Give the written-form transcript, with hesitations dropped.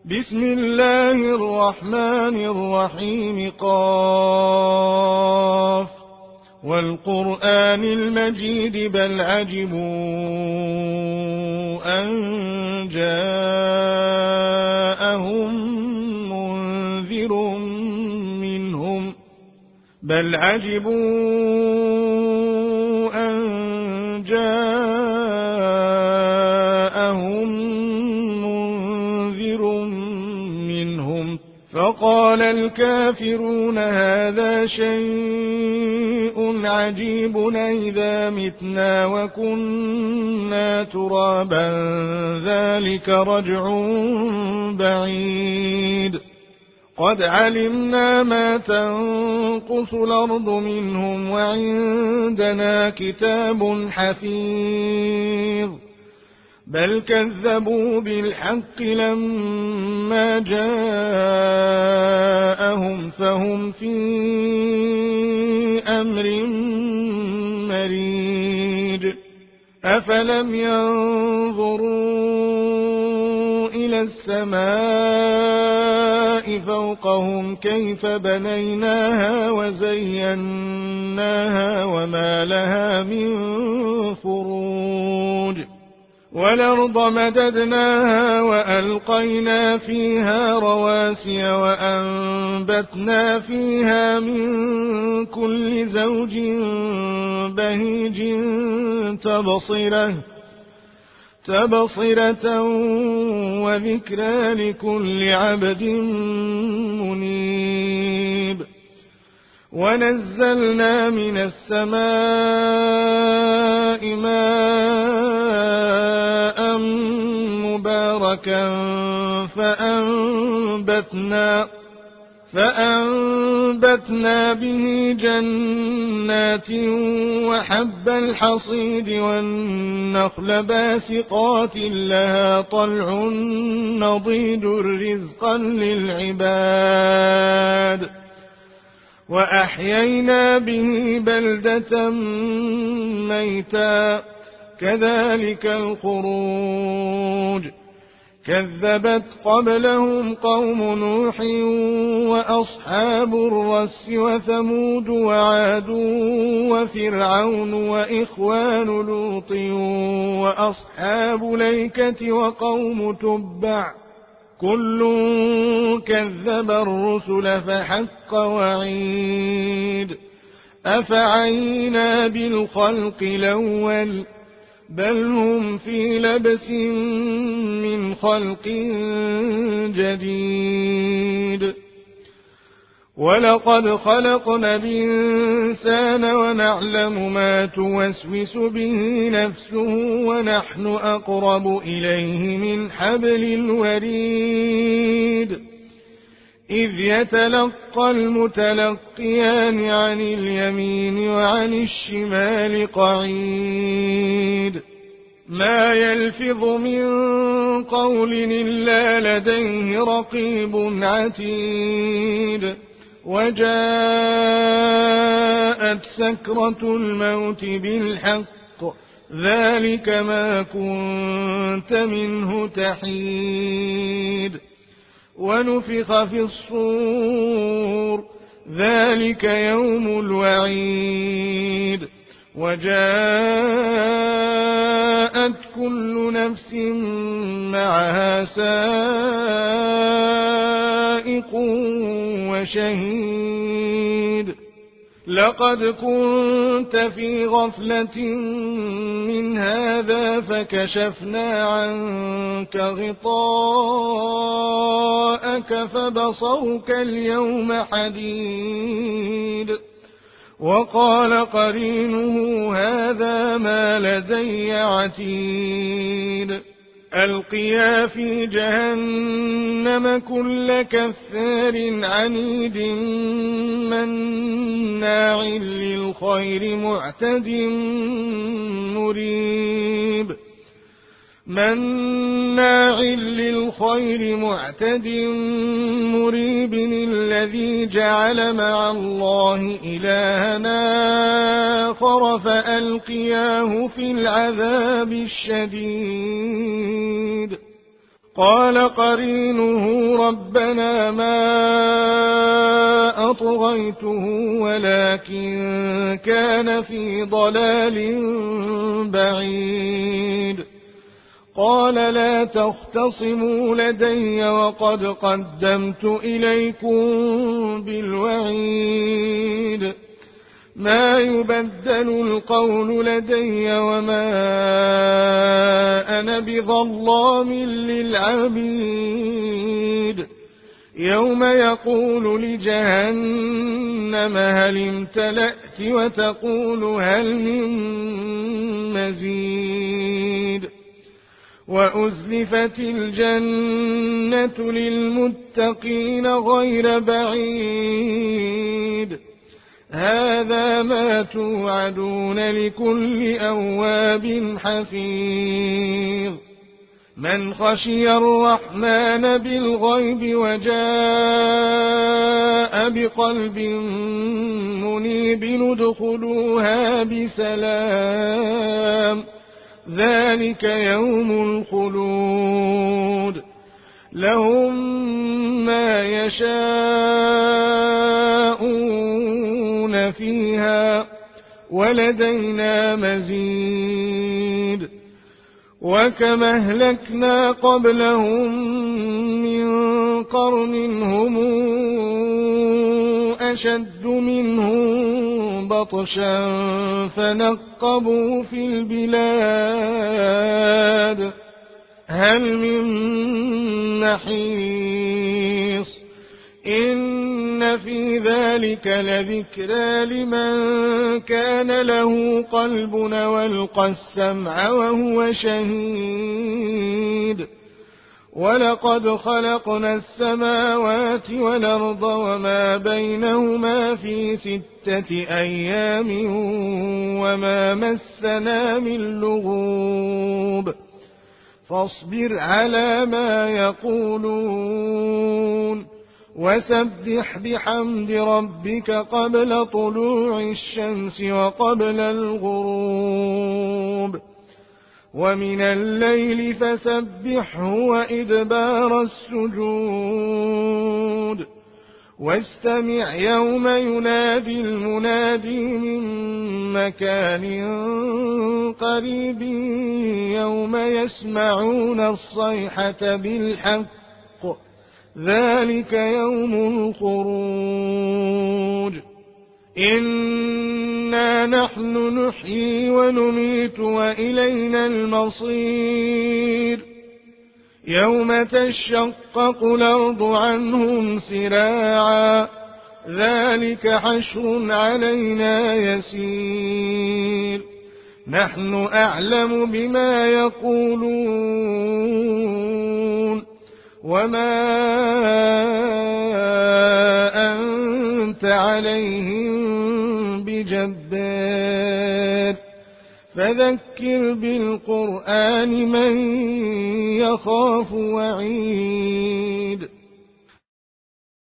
بسم الله الرحمن الرحيم قاف والقرآن المجيد بل عجبوا أن جاءهم منذر منهم فقال الكافرون هذا شيء عجيب أإذا متنا وكنا ترابا ذلك رجع بعيد قد علمنا ما تنقص الأرض منهم وعندنا كتاب حفيظ بل كذبوا بالحق لما جاءهم فهم في أمر مريج أفلم ينظروا إلى السماء فوقهم كيف بنيناها وزيناها وما لها من فروج والأرض مددناها وألقينا فيها رواسي وأنبتنا فيها من كل زوج بهيج تبصرة وذكرى لكل عبد منيب ونزلنا من السماء ماء مباركا فأنبتنا به جنات وحب الحصيد والنخل باسقات لها طلع نضيد رزقا للعباد وأحيينا به بلدة ميتا كذلك الخروج كذبت قبلهم قوم نوح وأصحاب الرس وثمود وعاد وفرعون وإخوان لوط وأصحاب الأيكة وقوم تبع كل كذب الرسل فحق وعيد أفعينا بالخلق الأول بل هم في لبس من خلق جديد ولقد خلقنا الإنسان ونعلم ما توسوس به نفسه ونحن أقرب إليه من حبل الوريد إذ يتلقى المتلقيان عن اليمين وعن الشمال قعيد ما يلفظ من قول إلا لديه رقيب عتيد وجاءت سكرة الموت بالحق ذلك ما كنت منه تحيد ونفخ في الصور ذلك يوم الوعيد وجاءت كل نفس معها سائق وشهيد لقد كنت في غفلة من هذا فكشفنا عنك غطاءك فبصرك اليوم حديد وقال قرينه هذا ما لدي عتيد ألقيا في جهنم كل كفار عنيد مناع للخير معتد مريب الذي جعل مع الله إلهنا آخر فألقياه في العذاب الشديد قال قرينه ربنا ما أطغيته ولكن كان في ضلال بعيد. قال لا تختصموا لدي وقد قدمت إليكم بالوعيد. ما يبدل القول لدي وما أنا بظلام للعبيد. يوم يقول لجهنم هل امتلأت وتقول هل من مزيد. وأزلفت الجنة للمتقين غير بعيد. هذا ما توعدون لكل أواب حفيظ. من خشي الرحمن بالغيب وجاء بقلب منيب ادخلوها بسلام. ذلك يوم الخلود. لهم ما يشاءون فيها ولدينا مزيد. وكما أهلكنا قبلهم من قرن هم أشد منهم بطشا فنقبوا في البلاد هل من محيص. إن في ذلك لذكرى لمن كان له قلب والقى السمع وهو شهيد. ولقد خلقنا السماوات والأرض وما بينهما في 6 أيام وما مسنا من لغوب. فاصبر على ما يقولون وسبح بحمد ربك قبل طلوع الشمس وقبل الغروب. ومن الليل فسبحه وإدبار السجود. واستمع يوم ينادي المنادي من مكان قريب يوم يسمعون الصيحة بالحق. ذلك يوم الخروج. إنا نحن نحيي ونميت وإلينا المصير. يوم تشقق الأرض عنهم سراعا. ذلك حشر علينا يسير. نحن أعلم بما يقولون وما أنت عليهم بجبار. فذكر بالقرآن من يخاف وعيد.